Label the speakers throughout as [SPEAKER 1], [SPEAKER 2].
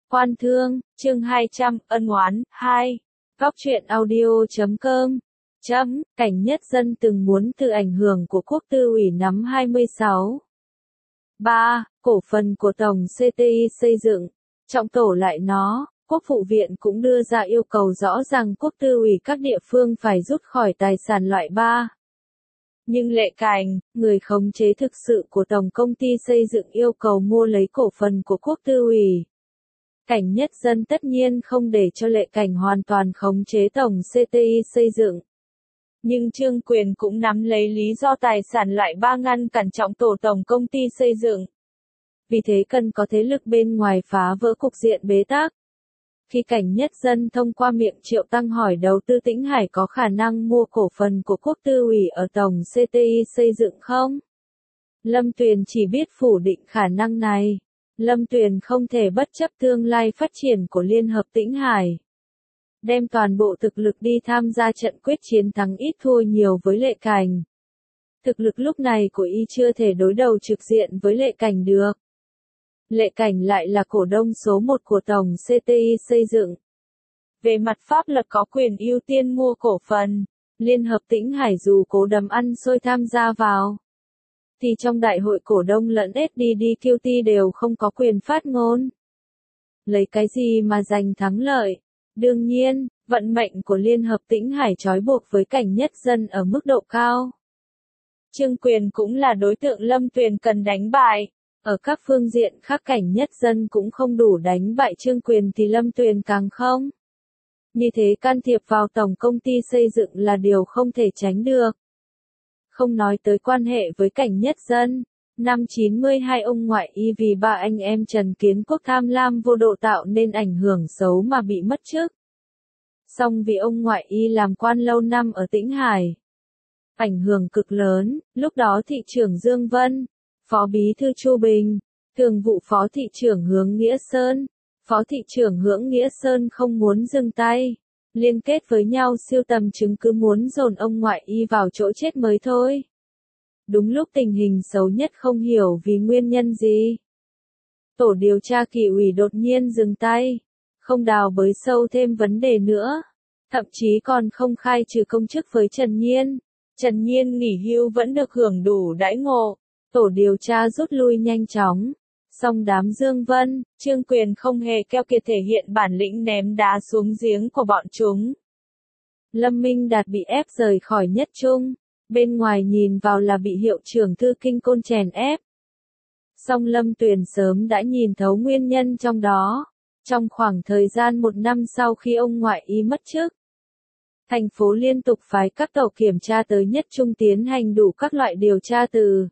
[SPEAKER 1] Quan thương, chương 200, ân oán, 2. Góc truyện audio.com. Cảnh Nhất Dân từng muốn từ ảnh hưởng của Quốc Tư ủy nắm 26. 3. Cổ phần của Tổng CTI xây dựng. Trọng tổ lại nó, Quốc vụ viện cũng đưa ra yêu cầu rõ ràng Quốc Tư ủy các địa phương phải rút khỏi tài sản loại 3. Nhưng Lệ Cảnh, người khống chế thực sự của Tổng công ty xây dựng yêu cầu mua lấy cổ phần của Quốc Tư ủy. Cảnh Nhất Dân tất nhiên không để cho Lệ Cảnh hoàn toàn khống chế Tổng CTI xây dựng. Nhưng Trương Quyền cũng nắm lấy lý do tài sản loại 3 ngăn cản trọng tổ Tổng công ty xây dựng. Vì thế cần có thế lực bên ngoài phá vỡ cục diện bế tắc. Khi Cảnh Nhất Dân thông qua miệng Triệu Tăng hỏi đầu tư Tĩnh Hải có khả năng mua cổ phần của Quốc Tư ủy ở Tổng CTI xây dựng không? Lâm Tuyền chỉ biết phủ định khả năng này. Lâm Tuyền không thể bất chấp tương lai phát triển của Liên hợp Tĩnh Hải. Đem toàn bộ thực lực đi tham gia trận quyết chiến thắng ít thua nhiều với Lệ Cảnh. Thực lực lúc này của y chưa thể đối đầu trực diện với Lệ Cảnh được. Lệ Cảnh lại là cổ đông số 1 của Tổng CTI xây dựng. Về mặt pháp luật có quyền ưu tiên mua cổ phần, Liên hợp Tĩnh Hải dù cố đấm ăn xôi tham gia vào. Thì trong đại hội cổ đông lẫn SDDQT đều không có quyền phát ngôn. Lấy cái gì mà giành thắng lợi? Đương nhiên, vận mệnh của Liên hợp Tĩnh Hải trói buộc với Cảnh Nhất Dân ở mức độ cao. Trương Quyền cũng là đối tượng Lâm Tuyền cần đánh bại. Ở các phương diện khác Cảnh Nhất Dân cũng không đủ đánh bại Trương Quyền thì Lâm Tuyền càng không. Như thế can thiệp vào Tổng công ty xây dựng là điều không thể tránh được. Không nói tới quan hệ với Cảnh Nhất Dân. Năm 92 ông ngoại y vì ba anh em Trần Kiến Quốc tham lam vô độ tạo nên ảnh hưởng xấu mà bị mất chức. Song vì ông ngoại y làm quan lâu năm ở Tĩnh Hải. Ảnh hưởng cực lớn, lúc đó thị trưởng Dương Vân, phó bí thư Chu Bình, thường vụ phó thị trưởng Hướng Nghĩa Sơn, phó thị trưởng Hướng Nghĩa Sơn không muốn dừng tay. Liên kết với nhau siêu tầm chứng cứ muốn dồn ông ngoại y vào chỗ chết mới thôi. Đúng lúc tình hình xấu nhất không hiểu vì nguyên nhân gì. Tổ điều tra kỷ ủy đột nhiên dừng tay, không đào bới sâu thêm vấn đề nữa. Thậm chí còn không khai trừ công chức với Trần Nhiên. Trần Nhiên nghỉ hưu vẫn được hưởng đủ đãi ngộ. Tổ điều tra rút lui nhanh chóng. Song đám Dương Vân, Trương Quyền không hề keo kiệt thể hiện bản lĩnh ném đá xuống giếng của bọn chúng. Lâm Minh Đạt bị ép rời khỏi Nhất Trung. Bên ngoài nhìn vào là bị hiệu trưởng Thư Kinh Côn chèn ép. Song Lâm Tuyền sớm đã nhìn thấu nguyên nhân trong đó. Trong khoảng thời gian 1 năm sau khi ông ngoại y mất chức, thành phố liên tục phái các tàu kiểm tra tới Nhất Trung tiến hành đủ các loại điều tra từ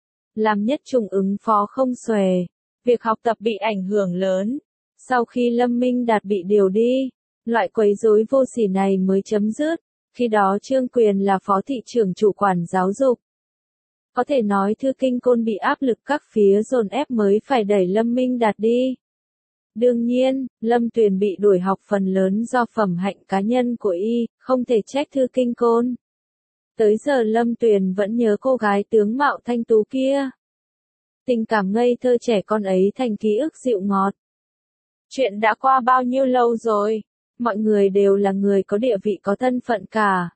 [SPEAKER 1] làm Nhất Trung ứng phó không xuể. Việc học tập bị ảnh hưởng lớn. Sau khi Lâm Minh Đạt bị điều đi, loại quấy rối vô sỉ này mới chấm dứt. Khi đó Trương Quyền là phó thị trưởng chủ quản giáo dục. Có thể nói Thư Kinh Côn bị áp lực các phía dồn ép mới phải đẩy Lâm Minh Đạt đi. Đương nhiên, Lâm Tuyền bị đuổi học phần lớn do phẩm hạnh cá nhân của y, không thể trách Thư Kinh Côn. Tới giờ Lâm Tuyền vẫn nhớ cô gái tướng mạo thanh tú kia. Tình cảm ngây thơ trẻ con ấy thành ký ức dịu ngọt. Chuyện đã qua bao nhiêu lâu rồi? Mọi người đều là người có địa vị có thân phận cả.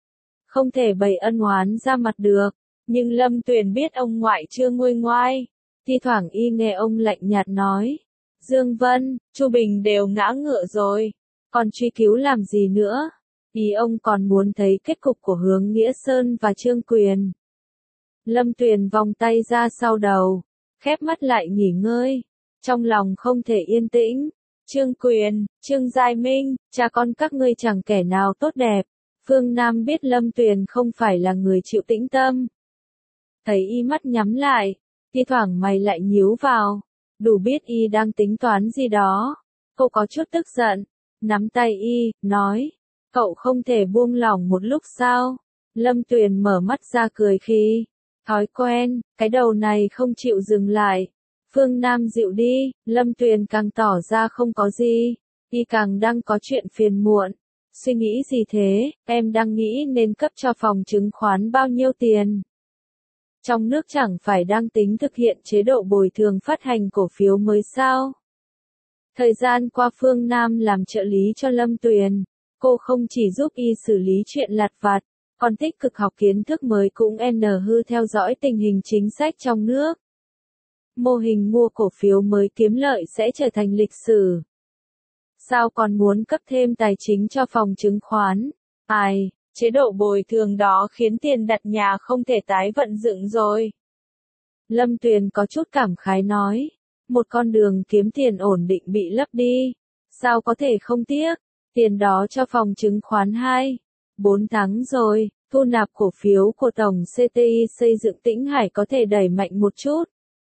[SPEAKER 1] Không thể bày ân oán ra mặt được. Nhưng Lâm Tuyền biết ông ngoại chưa nguôi ngoai. Thi thoảng y nghe ông lạnh nhạt nói. Dương Vân, Chu Bình đều ngã ngựa rồi. Còn truy cứu làm gì nữa? Ý ông còn muốn thấy kết cục của Hướng Nghĩa Sơn và Trương Quyền. Lâm Tuyền vòng tay ra sau đầu. Khép mắt lại nghỉ ngơi. Trong lòng không thể yên tĩnh. Trương Quyền, Trương Giai Minh, cha con các ngươi chẳng kẻ nào tốt đẹp. Phương Nam biết Lâm Tuyền không phải là người chịu tĩnh tâm. Thấy y mắt nhắm lại, thi thoảng mày lại nhíu vào. Đủ biết y đang tính toán gì đó. Cô có chút tức giận, nắm tay y, nói. Cậu không thể buông lỏng một lúc sao? Lâm Tuyền mở mắt ra cười khi. Thói quen, cái đầu này không chịu dừng lại. Phương Nam dịu đi, Lâm Tuyền càng tỏ ra không có gì. Y càng đang có chuyện phiền muộn. Suy nghĩ gì thế, em đang nghĩ nên cấp cho phòng chứng khoán bao nhiêu tiền? Trong nước chẳng phải đang tính thực hiện chế độ bồi thường phát hành cổ phiếu mới sao? Thời gian qua Phương Nam làm trợ lý cho Lâm Tuyền. Cô không chỉ giúp y xử lý chuyện lặt vặt, còn tích cực học kiến thức mới cũng hư theo dõi tình hình chính sách trong nước. Mô hình mua cổ phiếu mới kiếm lợi sẽ trở thành lịch sử. Sao còn muốn cấp thêm tài chính cho phòng chứng khoán? Ai, chế độ bồi thường đó khiến tiền đặt nhà không thể tái vận dựng rồi. Lâm Tuyền có chút cảm khái nói, một con đường kiếm tiền ổn định bị lấp đi. Sao có thể không tiếc, tiền đó cho phòng chứng khoán 4 tháng rồi, thu nạp cổ phiếu của tổng CTI xây dựng Tĩnh Hải có thể đẩy mạnh một chút.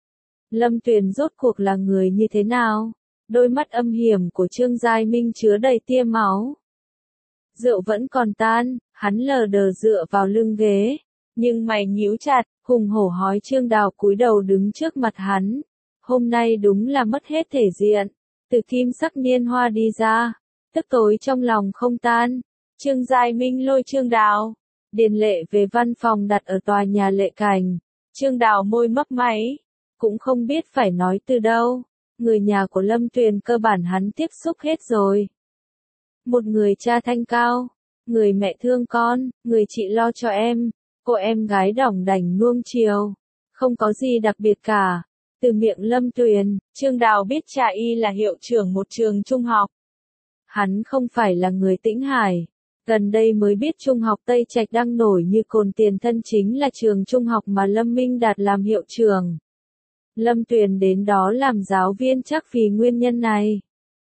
[SPEAKER 1] Lâm Tuyền rốt cuộc là người như thế nào? Đôi mắt âm hiểm của Trương Giai Minh chứa đầy tia máu. Rượu vẫn còn tan, hắn lờ đờ dựa vào lưng ghế, nhưng mày nhíu chặt, hùng hổ hói Trương Đào cúi đầu đứng trước mặt hắn. Hôm nay đúng là mất hết thể diện. Từ kim sắc niên hoa đi ra, tức tối trong lòng không tan. Trương Giai Minh lôi Trương Đào. Điền Lệ về văn phòng đặt ở tòa nhà Lệ Cảnh. Trương Đào môi mấp máy, cũng không biết phải nói từ đâu. Người nhà của Lâm Tuyền cơ bản hắn tiếp xúc hết rồi. Một người cha thanh cao, người mẹ thương con, người chị lo cho em, cô em gái đỏng đảnh nuông chiều. Không có gì đặc biệt cả. Từ miệng Lâm Tuyền, Trương Đào biết cha y là hiệu trưởng một trường trung học. Hắn không phải là người Tĩnh Hải. Gần đây mới biết Trung học Tây Trạch đang nổi như cồn tiền thân chính là trường trung học mà Lâm Minh Đạt làm hiệu trưởng. Lâm Tuyền đến đó làm giáo viên chắc vì nguyên nhân này.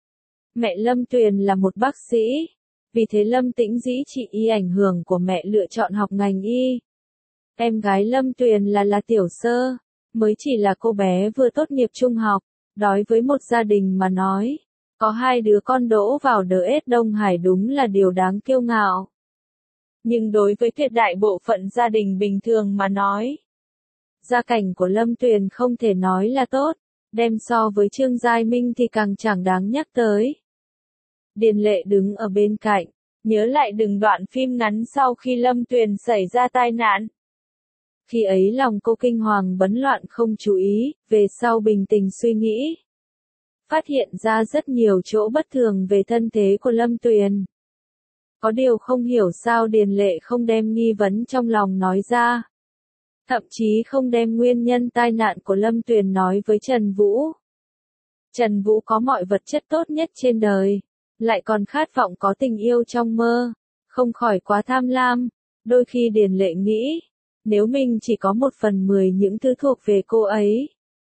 [SPEAKER 1] Mẹ Lâm Tuyền là một bác sĩ, vì thế Lâm Tĩnh Dĩ chịu y ảnh hưởng của mẹ lựa chọn học ngành y. Em gái Lâm Tuyền là Tiểu Sơ, mới chỉ là cô bé vừa tốt nghiệp trung học, đối với một gia đình mà nói, có 2 đứa con đỗ vào DS Đông Hải đúng là điều đáng kiêu ngạo. Nhưng đối với tuyệt đại bộ phận gia đình bình thường mà nói, gia cảnh của Lâm Tuyền không thể nói là tốt, đem so với Trương Giai Minh thì càng chẳng đáng nhắc tới. Điền Lệ đứng ở bên cạnh, nhớ lại từng đoạn phim ngắn sau khi Lâm Tuyền xảy ra tai nạn. Khi ấy lòng cô kinh hoàng bấn loạn không chú ý, về sau bình tĩnh suy nghĩ. Phát hiện ra rất nhiều chỗ bất thường về thân thế của Lâm Tuyền. Có điều không hiểu sao Điền Lệ không đem nghi vấn trong lòng nói ra. Thậm chí không đem nguyên nhân tai nạn của Lâm Tuyền nói với Trần Vũ. Trần Vũ có mọi vật chất tốt nhất trên đời, lại còn khát vọng có tình yêu trong mơ, không khỏi quá tham lam. Đôi khi Điền Lệ nghĩ, nếu mình chỉ có 1/10 những thứ thuộc về cô ấy,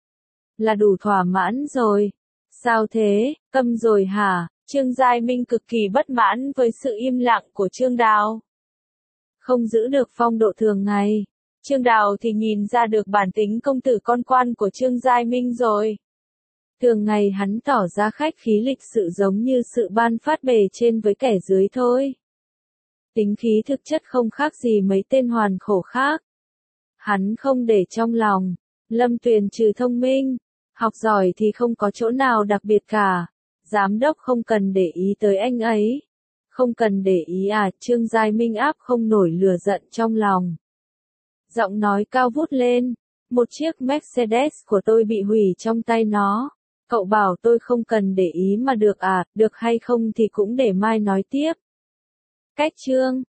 [SPEAKER 1] là đủ thỏa mãn rồi. Sao thế, câm rồi hả? Trương Giai Minh cực kỳ bất mãn với sự im lặng của Trương Đào. Không giữ được phong độ thường ngày. Trương Đào thì nhìn ra được bản tính công tử con quan của Trương Giai Minh rồi. Thường ngày hắn tỏ ra khách khí lịch sự giống như sự ban phát bề trên với kẻ dưới thôi. Tính khí thực chất không khác gì mấy tên hoàn khổ khác. Hắn không để trong lòng. Lâm Tuyền trừ thông minh, học giỏi thì không có chỗ nào đặc biệt cả. Giám đốc không cần để ý tới anh ấy. Không cần để ý à? Trương Giai Minh áp không nổi lửa giận trong lòng. Giọng nói cao vút lên. Một chiếc Mercedes của tôi bị hủy trong tay nó. Cậu bảo tôi không cần để ý mà được à? Được hay không thì cũng để mai nói tiếp. Cách chương